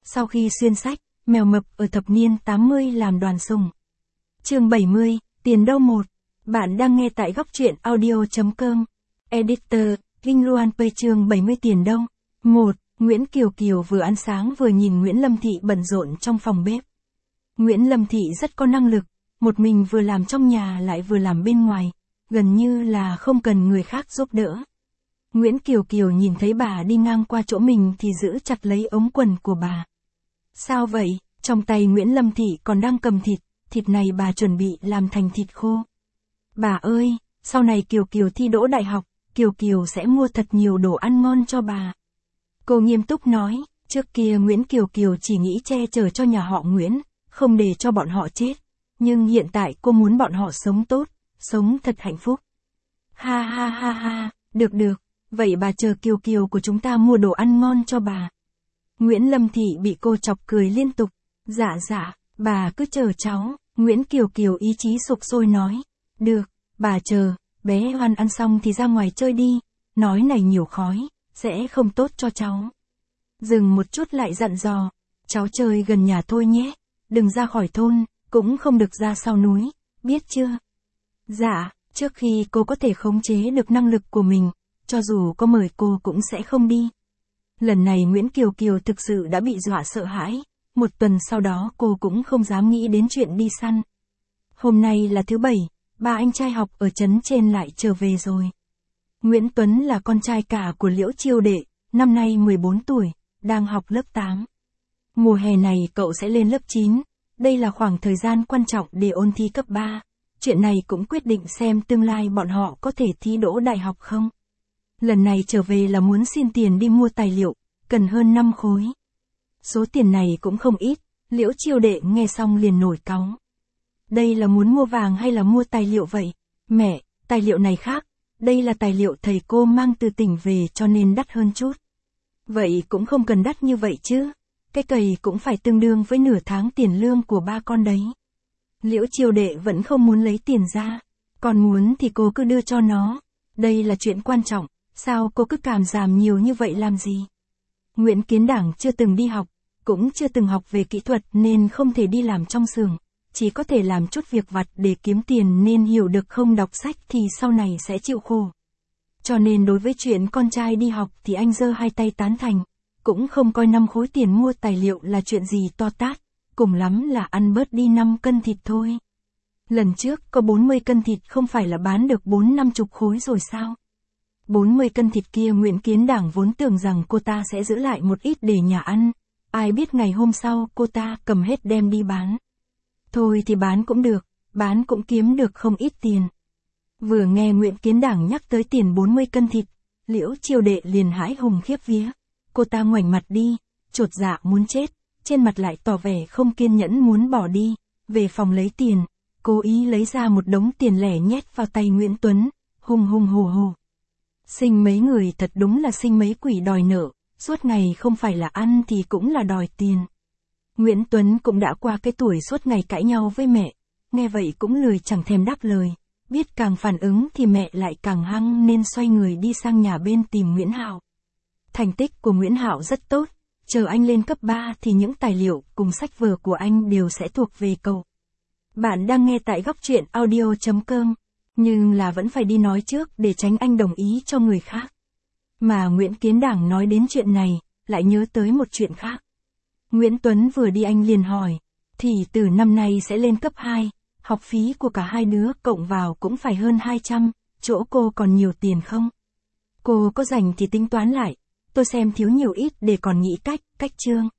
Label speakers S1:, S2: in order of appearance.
S1: Sau khi xuyên sách, mèo mập ở thập niên 80 làm đoàn sùng. Chương 70, tiền đâu một. Bạn đang nghe tại góc truyện audio.com. Editor, Linh Luan Pê chương 70 tiền đâu. 1. Nguyễn Kiều Kiều vừa ăn sáng vừa nhìn Nguyễn Lâm Thị bận rộn trong phòng bếp. Nguyễn Lâm Thị rất có năng lực, một mình vừa làm trong nhà lại vừa làm bên ngoài, gần như là không cần người khác giúp đỡ. Nguyễn Kiều Kiều nhìn thấy bà đi ngang qua chỗ mình thì giữ chặt lấy ống quần của bà. Sao vậy? Trong tay Nguyễn Lâm Thị còn đang cầm thịt, thịt này bà chuẩn bị làm thành thịt khô. Bà ơi, sau này Kiều Kiều thi đỗ đại học, Kiều Kiều sẽ mua thật nhiều đồ ăn ngon cho bà. Cô nghiêm túc nói, trước kia Nguyễn Kiều Kiều chỉ nghĩ che chở cho nhà họ Nguyễn, không để cho bọn họ chết. Nhưng hiện tại cô muốn bọn họ sống tốt, sống thật hạnh phúc. Ha ha ha ha, được, vậy bà chờ Kiều Kiều của chúng ta mua đồ ăn ngon cho bà. Nguyễn Lâm Thị bị cô chọc cười liên tục. Dạ, bà cứ chờ cháu. Nguyễn Kiều Kiều ý chí sục sôi nói. Được, bà chờ, bé Hoan ăn xong thì ra ngoài chơi đi, nói này nhiều khói, sẽ không tốt cho cháu. Dừng một chút lại dặn dò, cháu chơi gần nhà thôi nhé, đừng ra khỏi thôn, cũng không được ra sau núi, biết chưa? Dạ, trước khi cô có thể khống chế được năng lực của mình, cho dù có mời cô cũng sẽ không đi. Lần này Nguyễn Kiều Kiều thực sự đã bị dọa sợ hãi, một tuần sau đó cô cũng không dám nghĩ đến chuyện đi săn. Hôm nay là thứ Bảy, ba anh trai học ở trấn trên lại trở về rồi. Nguyễn Tuấn là con trai cả của Liễu Chiêu Đệ, năm nay 14 tuổi, đang học lớp 8. Mùa hè này cậu sẽ lên lớp 9, đây là khoảng thời gian quan trọng để ôn thi cấp 3. Chuyện này cũng quyết định xem tương lai bọn họ có thể thi đỗ đại học không. Lần này trở về là muốn xin tiền đi mua tài liệu, cần hơn 5 khối. Số tiền này cũng không ít, Liễu Chiêu Đệ nghe xong liền nổi cáu. Đây là muốn mua vàng hay là mua tài liệu vậy? Mẹ, tài liệu này khác, đây là tài liệu thầy cô mang từ tỉnh về cho nên đắt hơn chút. Vậy cũng không cần đắt như vậy chứ, cái cày cũng phải tương đương với nửa tháng tiền lương của ba con đấy. Liễu Chiêu Đệ vẫn không muốn lấy tiền ra, còn muốn thì cô cứ đưa cho nó, đây là chuyện quan trọng, sao cô cứ cảm giảm nhiều như vậy làm gì? Nguyễn Kiến Đảng chưa từng đi học, cũng chưa từng học về kỹ thuật nên không thể đi làm trong xưởng, chỉ có thể làm chút việc vặt để kiếm tiền nên hiểu được không đọc sách thì sau này sẽ chịu khổ. Cho nên đối với chuyện con trai đi học thì anh giơ hai tay tán thành, cũng không coi 5 khối tiền mua tài liệu là chuyện gì to tát, cùng lắm là ăn bớt đi 5 cân thịt thôi. Lần trước có 40 cân thịt không phải là bán được 4-50 khối rồi sao? 40 cân thịt kia Nguyễn Kiến Đảng vốn tưởng rằng cô ta sẽ giữ lại một ít để nhà ăn, ai biết ngày hôm sau cô ta cầm hết đem đi bán. Thôi thì bán cũng được, bán cũng kiếm được không ít tiền. Vừa nghe Nguyễn Kiến Đảng nhắc tới tiền 40 cân thịt, Liễu Chiêu Đệ liền hãi hùng khiếp vía. Cô ta ngoảnh mặt đi, chột dạ muốn chết, trên mặt lại tỏ vẻ không kiên nhẫn muốn bỏ đi, về phòng lấy tiền, cố ý lấy ra một đống tiền lẻ nhét vào tay Nguyễn Tuấn, hùng hổ. Sinh mấy người thật đúng là sinh mấy quỷ đòi nợ, suốt ngày không phải là ăn thì cũng là đòi tiền. Nguyễn Tuấn cũng đã qua cái tuổi suốt ngày cãi nhau với mẹ, nghe vậy cũng lười chẳng thèm đáp lời, biết càng phản ứng thì mẹ lại càng hăng nên xoay người đi sang nhà bên tìm Nguyễn Hạo. Thành tích của Nguyễn Hạo rất tốt, chờ anh lên cấp 3 thì những tài liệu cùng sách vở của anh đều sẽ thuộc về cậu. Bạn đang nghe tại góc truyện audio.com, nhưng là vẫn phải đi nói trước để tránh anh đồng ý cho người khác. Mà Nguyễn Kiến Đảng nói đến chuyện này, lại nhớ tới một chuyện khác. Nguyễn Tuấn vừa đi anh liền hỏi, thì từ năm nay sẽ lên cấp 2, học phí của cả hai đứa cộng vào cũng phải hơn 200, chỗ cô còn nhiều tiền không? Cô có rảnh thì tính toán lại, tôi xem thiếu nhiều ít để còn nghĩ cách chương.